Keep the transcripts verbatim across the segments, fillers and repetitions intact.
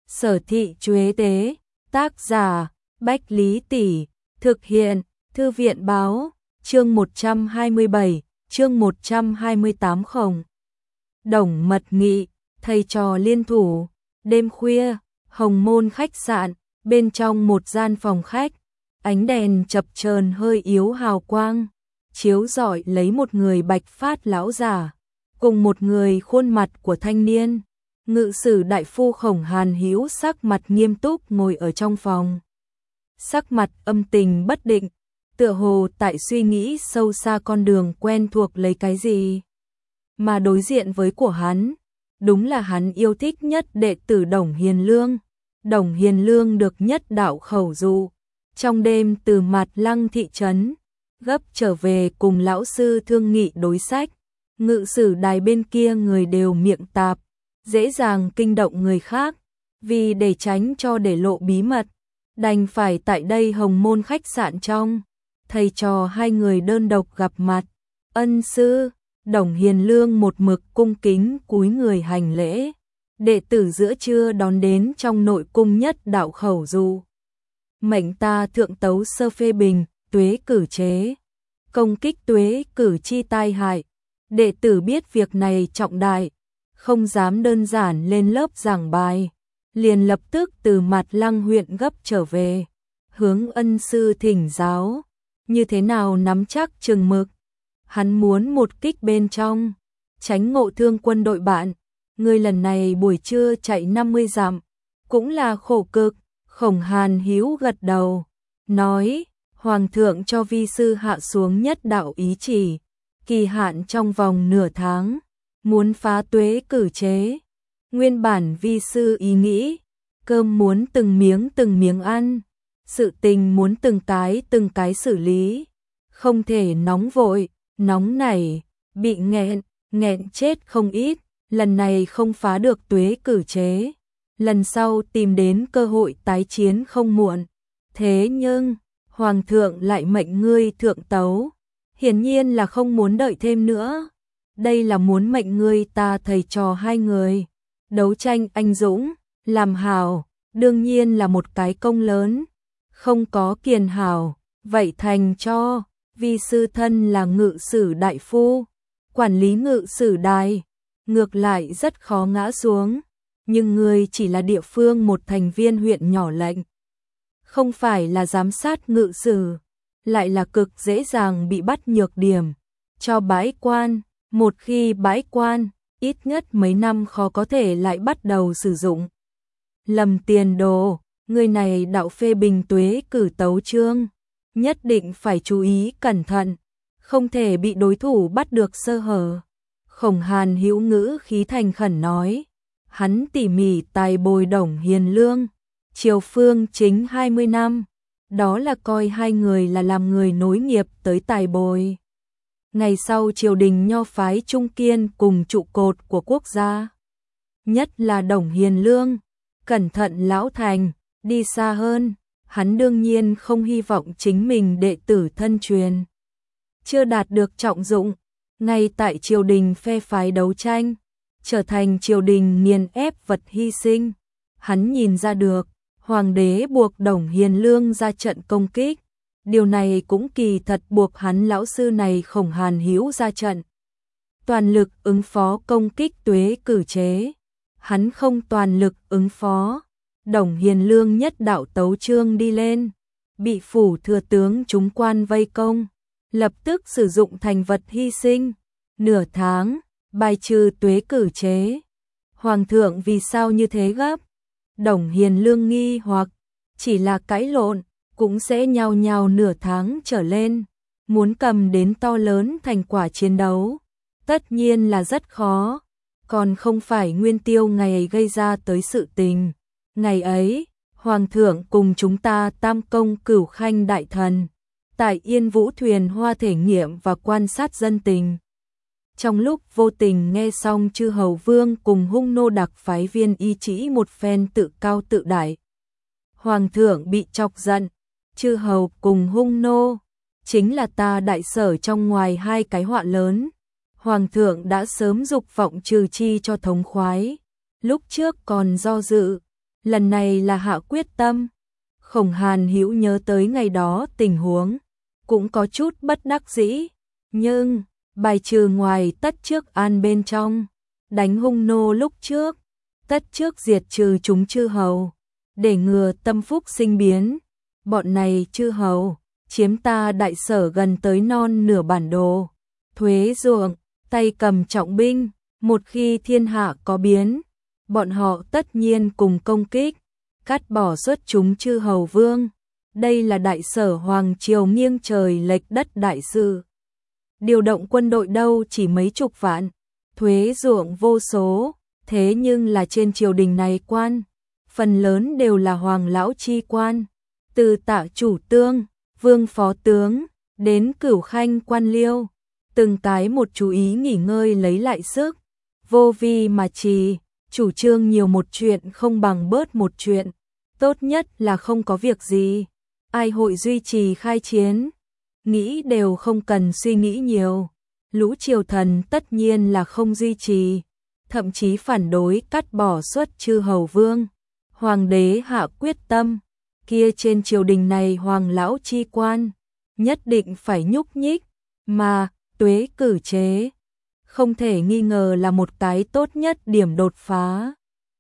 Sở thị Chuế Tế, tác giả, Bách Lý Tỷ, thực hiện, Thư viện báo, chương một trăm hai mươi bảy, chương một trăm hai mươi tám Khổng. Đồng mật nghị, thầy trò liên thủ, đêm khuya, Hồng Môn khách sạn, bên trong một gian phòng khách, ánh đèn chập chờn hơi yếu hào quang, chiếu rọi lấy một người bạch phát lão giả, cùng một người khuôn mặt của thanh niên. Ngự sử đại phu Khổng Hàn Hữu sắc mặt nghiêm túc ngồi ở trong phòng. Sắc mặt âm tình bất định, tựa hồ tại suy nghĩ sâu xa con đường quen thuộc lấy cái gì. Mà đối diện với của hắn, đúng là hắn yêu thích nhất đệ tử Đồng Hiền Lương. Đồng Hiền Lương được nhất đạo khẩu dụ, trong đêm từ Mạt Lăng thị trấn, gấp trở về cùng lão sư thương nghị đối sách. Ngự sử đài bên kia người đều miệng tạp, dễ dàng kinh động người khác, vì để tránh cho để lộ bí mật, đành phải tại đây Hồng Môn khách sạn trong, thầy trò hai người đơn độc gặp mặt. Ân sư, Đồng Hiền Lương một mực cung kính cúi người hành lễ, đệ tử giữa trưa đón đến trong nội cung nhất đạo khẩu dụ. Mệnh ta thượng tấu sơ phê bình, tuế cử chế, công kích tuế cử chi tai hại, đệ tử biết việc này trọng đại, không dám đơn giản lên lớp giảng bài, liền lập tức từ Mạt Lăng huyện gấp trở về, hướng ân sư thỉnh giáo, như thế nào nắm chắc chừng mực. Hắn muốn một kích bên trong, tránh ngộ thương quân đội bạn. Người lần này buổi trưa chạy năm mươi dặm, cũng là khổ cực. Khổng Hàn Hữu gật đầu, nói, Hoàng thượng cho vi sư hạ xuống nhất đạo ý chỉ, kỳ hạn trong vòng nửa tháng, muốn phá tuế cử chế. Nguyên bản vi sư ý nghĩ, cơm muốn từng miếng từng miếng ăn, sự tình muốn từng cái từng cái xử lý, không thể nóng vội, nóng nảy, bị nghẹn, nghẹn chết không ít. Lần này không phá được tuế cử chế, lần sau tìm đến cơ hội tái chiến không muộn. Thế nhưng, Hoàng thượng lại mệnh ngươi thượng tấu, hiển nhiên là không muốn đợi thêm nữa. Đây là muốn mệnh ngươi ta thầy trò hai người, đấu tranh anh dũng, làm hào, đương nhiên là một cái công lớn. Không có kiền hào, vậy thành cho, vi sư thân là ngự sử đại phu, quản lý ngự sử đài, ngược lại rất khó ngã xuống, nhưng ngươi chỉ là địa phương một thành viên huyện nhỏ lệnh, không phải là giám sát ngự sử, lại là cực dễ dàng bị bắt nhược điểm, cho bãi quan, một khi bãi quan, ít nhất mấy năm khó có thể lại bắt đầu sử dụng. Lầm tiền đồ, người này đạo phê bình tuế cử tấu chương, nhất định phải chú ý cẩn thận, không thể bị đối thủ bắt được sơ hở. Khổng Hàn Hữu ngữ khí thành khẩn nói, hắn tỉ mỉ tài bồi Đồng Hiền Lương, triều phương chính hai mươi năm, đó là coi hai người là làm người nối nghiệp tới tài bồi. Ngày sau triều đình nho phái trung kiên cùng trụ cột của quốc gia, nhất là Đồng Hiền Lương, cẩn thận lão thành, đi xa hơn, hắn đương nhiên không hy vọng chính mình đệ tử thân truyền chưa đạt được trọng dụng, ngay tại triều đình phe phái đấu tranh, trở thành triều đình nghiền ép vật hy sinh. Hắn nhìn ra được, hoàng đế buộc Đồng Hiền Lương ra trận công kích, điều này cũng kỳ thật buộc hắn lão sư này Khổng Hàn Hữu ra trận, toàn lực ứng phó công kích tuế cử chế. Hắn không toàn lực ứng phó, Đồng Hiền Lương nhất đạo tấu chương đi lên, bị phủ thừa tướng chúng quan vây công, lập tức sử dụng thành vật hy sinh. Nửa tháng, bài trừ tuế cử chế. Hoàng thượng vì sao như thế gấp? Đồng Hiền Lương nghi hoặc, chỉ là cãi lộn, cũng sẽ nhao nhao nửa tháng trở lên. Muốn cầm đến to lớn thành quả chiến đấu, tất nhiên là rất khó. Còn không phải Nguyên Tiêu ngày ấy gây ra tới sự tình. Ngày ấy, Hoàng thượng cùng chúng ta tam công cửu khanh đại thần, tại Yên Vũ thuyền hoa thể nghiệm và quan sát dân tình. Trong lúc vô tình nghe xong chư hầu vương cùng hung nô đặc phái viên y chỉ một phen tự cao tự đại. Hoàng thượng bị chọc giận, chư hầu cùng hung nô, chính là ta đại sở trong ngoài hai cái họa lớn. Hoàng thượng đã sớm dục vọng trừ chi cho thống khoái, lúc trước còn do dự, lần này là hạ quyết tâm. Khổng Hàn Hữu nhớ tới ngày đó tình huống, cũng có chút bất đắc dĩ, nhưng bài trừ ngoài tất trước an bên trong, đánh hung nô lúc trước, tất trước diệt trừ chúng chư hầu, để ngừa tâm phúc sinh biến. Bọn này chư hầu chiếm ta đại sở gần tới non nửa bản đồ, thuế ruộng, tay cầm trọng binh, một khi thiên hạ có biến, bọn họ tất nhiên cùng công kích, cắt bỏ xuất chúng chư hầu vương. Đây là đại sở hoàng triều nghiêng trời lệch đất đại sự. Điều động quân đội đâu chỉ mấy chục vạn, thuế ruộng vô số, thế nhưng là trên triều đình này quan, phần lớn đều là hoàng lão chi quan, từ tạ chủ tướng, vương phó tướng, đến cửu khanh quan liêu, từng cái một chú ý nghỉ ngơi lấy lại sức, vô vi mà trì, chủ trương nhiều một chuyện không bằng bớt một chuyện, tốt nhất là không có việc gì, ai hội duy trì khai chiến, nghĩ đều không cần suy nghĩ nhiều, lũ triều thần tất nhiên là không duy trì, thậm chí phản đối cắt bỏ xuất chư hầu vương. Hoàng đế hạ quyết tâm, kia trên triều đình này hoàng lão chi quan, nhất định phải nhúc nhích, mà tuế cử chế, không thể nghi ngờ là một cái tốt nhất điểm đột phá.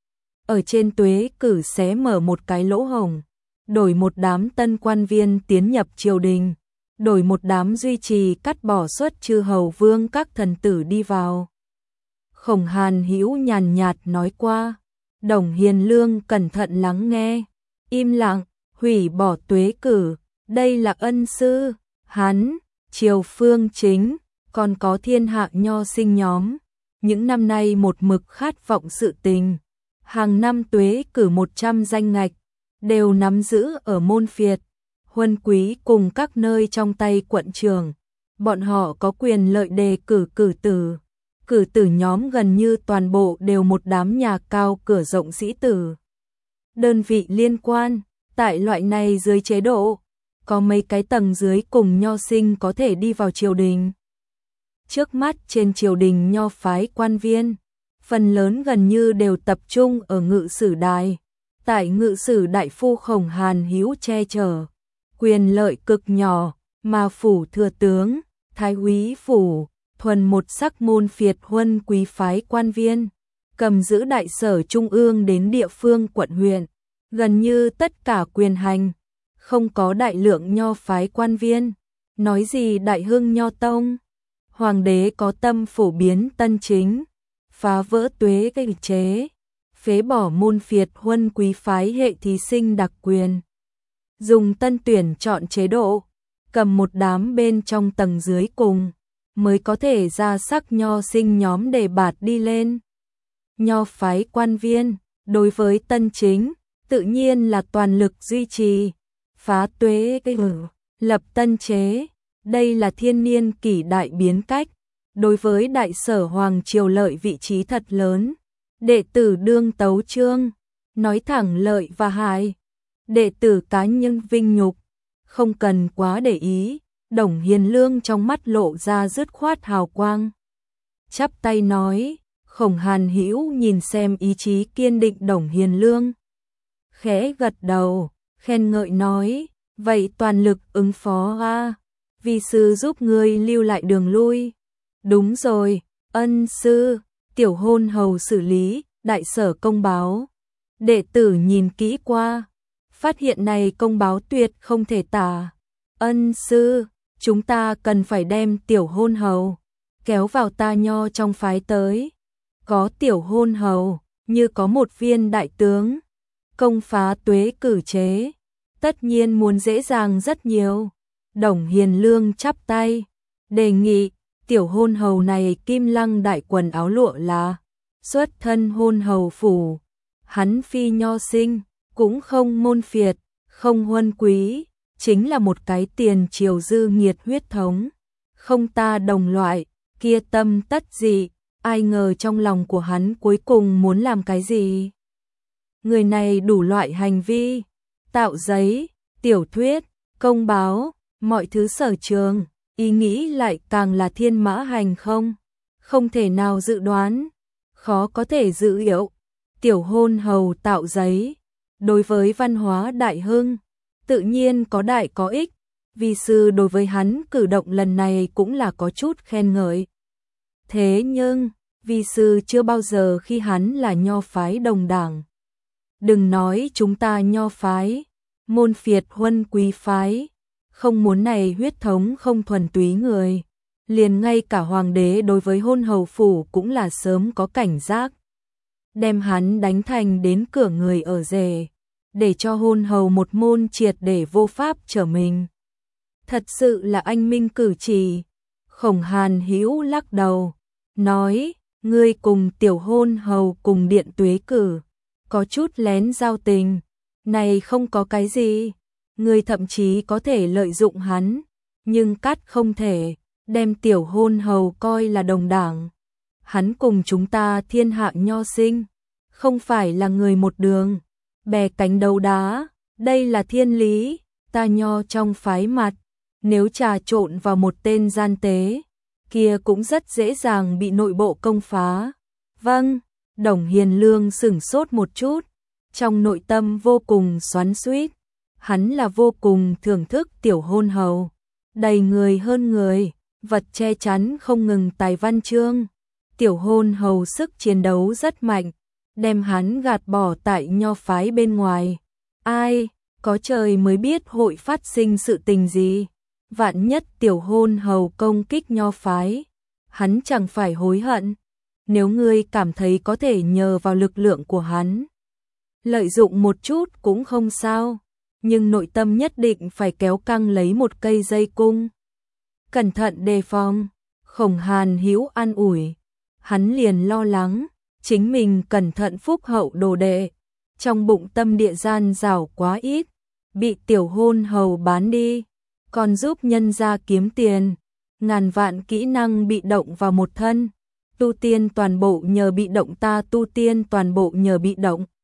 Ở trên tuế cử xé mở một cái lỗ hổng, đổi một đám tân quan viên tiến nhập triều đình, đổi một đám duy trì cắt bỏ xuất chư hầu vương các thần tử đi vào. Khổng Hàn Hữu nhàn nhạt nói qua, Đồng Hiền Lương cẩn thận lắng nghe, im lặng, hủy bỏ tuế cử, đây là ân sư, hắn, triều phương chính, còn có thiên hạ nho sinh nhóm, những năm nay một mực khát vọng sự tình, hàng năm tuế cử một trăm danh ngạch, đều nắm giữ ở môn phiệt, huân quý cùng các nơi trong tay quận trưởng, bọn họ có quyền lợi đề cử cử tử. Cử tử nhóm gần như toàn bộ đều một đám nhà cao cửa rộng sĩ tử. Đơn vị liên quan, tại loại này dưới chế độ, có mấy cái tầng dưới cùng nho sinh có thể đi vào triều đình. Trước mắt trên triều đình nho phái quan viên, phần lớn gần như đều tập trung ở ngự sử đài. Tại ngự sử đại phu Khổng Hàn Hữu che chở, quyền lợi cực nhỏ, mà phủ thừa tướng, thái úy phủ, thuần một sắc môn phiệt huân quý phái quan viên, cầm giữ đại sở trung ương đến địa phương quận huyện, gần như tất cả quyền hành, không có đại lượng nho phái quan viên, nói gì đại hưng nho tông. Hoàng đế có tâm phổ biến tân chính, phá vỡ tuế gây chế, phế bỏ môn phiệt huân quý phái hệ thí sinh đặc quyền, dùng tân tuyển chọn chế độ, cầm một đám bên trong tầng dưới cùng, mới có thể ra sắc nho sinh nhóm đề bạt đi lên. Nho phái quan viên, đối với tân chính, tự nhiên là toàn lực duy trì, phá tuế gây hử, lập tân chế, đây là thiên niên kỷ đại biến cách, đối với đại sở hoàng triều lợi vị trí thật lớn, đệ tử đương tấu chương, nói thẳng lợi và hại, đệ tử cá nhân vinh nhục, không cần quá để ý. Đồng Hiền Lương trong mắt lộ ra dứt khoát hào quang. Chắp tay nói, Khổng Hàn Hữu nhìn xem ý chí kiên định Đồng Hiền Lương. Khẽ gật đầu, khen ngợi nói, vậy toàn lực ứng phó a, vi sư giúp ngươi lưu lại đường lui. Đúng rồi, ân sư, tiểu hôn hầu xử lý, đại sở công báo. Đệ tử nhìn kỹ qua, phát hiện này công báo tuyệt không thể tả. Ân sư, chúng ta cần phải đem tiểu hôn hầu kéo vào ta nho trong phái tới. Có tiểu hôn hầu, như có một viên đại tướng, công phá tuế cử chế, tất nhiên muốn dễ dàng rất nhiều. Đồng Hiền Lương chắp tay, đề nghị, tiểu hôn hầu này kim lăng đại quần áo lụa là xuất thân hôn hầu phủ, hắn phi nho sinh, cũng không môn phiệt, không huân quý, chính là một cái tiền triều dư nghiệt huyết thống, không ta đồng loại, kia tâm tất gì, ai ngờ trong lòng của hắn cuối cùng muốn làm cái gì. Người này đủ loại hành vi, tạo giấy, tiểu thuyết, công báo, mọi thứ sở trường, ý nghĩ lại càng là thiên mã hành không, không thể nào dự đoán, khó có thể dự liệu. Tiểu hôn hầu tạo giấy, đối với văn hóa đại hưng, tự nhiên có đại có ích, vi sư đối với hắn cử động lần này cũng là có chút khen ngợi. Thế nhưng, vi sư chưa bao giờ khi hắn là nho phái đồng đảng. Đừng nói chúng ta nho phái, môn phiệt huân quý phái, không muốn này huyết thống không thuần túy người. Liền ngay cả hoàng đế đối với hôn hầu phủ cũng là sớm có cảnh giác. Đem hắn đánh thành đến cửa người ở rể, để cho hôn hầu một môn triệt để vô pháp trở mình. Thật sự là anh minh cử chỉ. Khổng Hàn Hữu lắc đầu, nói, ngươi cùng tiểu hôn hầu cùng điện tuế cử, có chút lén giao tình, này không có cái gì, ngươi thậm chí có thể lợi dụng hắn, nhưng cắt không thể, đem tiểu hôn hầu coi là đồng đảng. Hắn cùng chúng ta thiên hạ nho sinh, không phải là người một đường, bè cánh đấu đá, đây là thiên lý, ta nho trong phái mặt, nếu trà trộn vào một tên gian tế, kia cũng rất dễ dàng bị nội bộ công phá. Vâng, Đồng Hiền Lương sửng sốt một chút, trong nội tâm vô cùng xoắn xuýt, hắn là vô cùng thưởng thức tiểu hôn hầu, đầy người hơn người, vật che chắn không ngừng tài văn chương. Tiểu hôn hầu sức chiến đấu rất mạnh, đem hắn gạt bỏ tại nho phái bên ngoài. Ai, có trời mới biết hội phát sinh sự tình gì. Vạn nhất tiểu hôn hầu công kích nho phái, hắn chẳng phải hối hận. Nếu ngươi cảm thấy có thể nhờ vào lực lượng của hắn, lợi dụng một chút cũng không sao, nhưng nội tâm nhất định phải kéo căng lấy một cây dây cung. Cẩn thận đề phòng, Khổng Hàn Hữu an ủi. Hắn liền lo lắng, chính mình cẩn thận phúc hậu đồ đệ, trong bụng tâm địa gian rảo quá ít, bị tiểu hôn hầu bán đi, còn giúp nhân gia kiếm tiền, ngàn vạn kỹ năng bị động vào một thân, tu tiên toàn bộ nhờ bị động ta tu tiên toàn bộ nhờ bị động.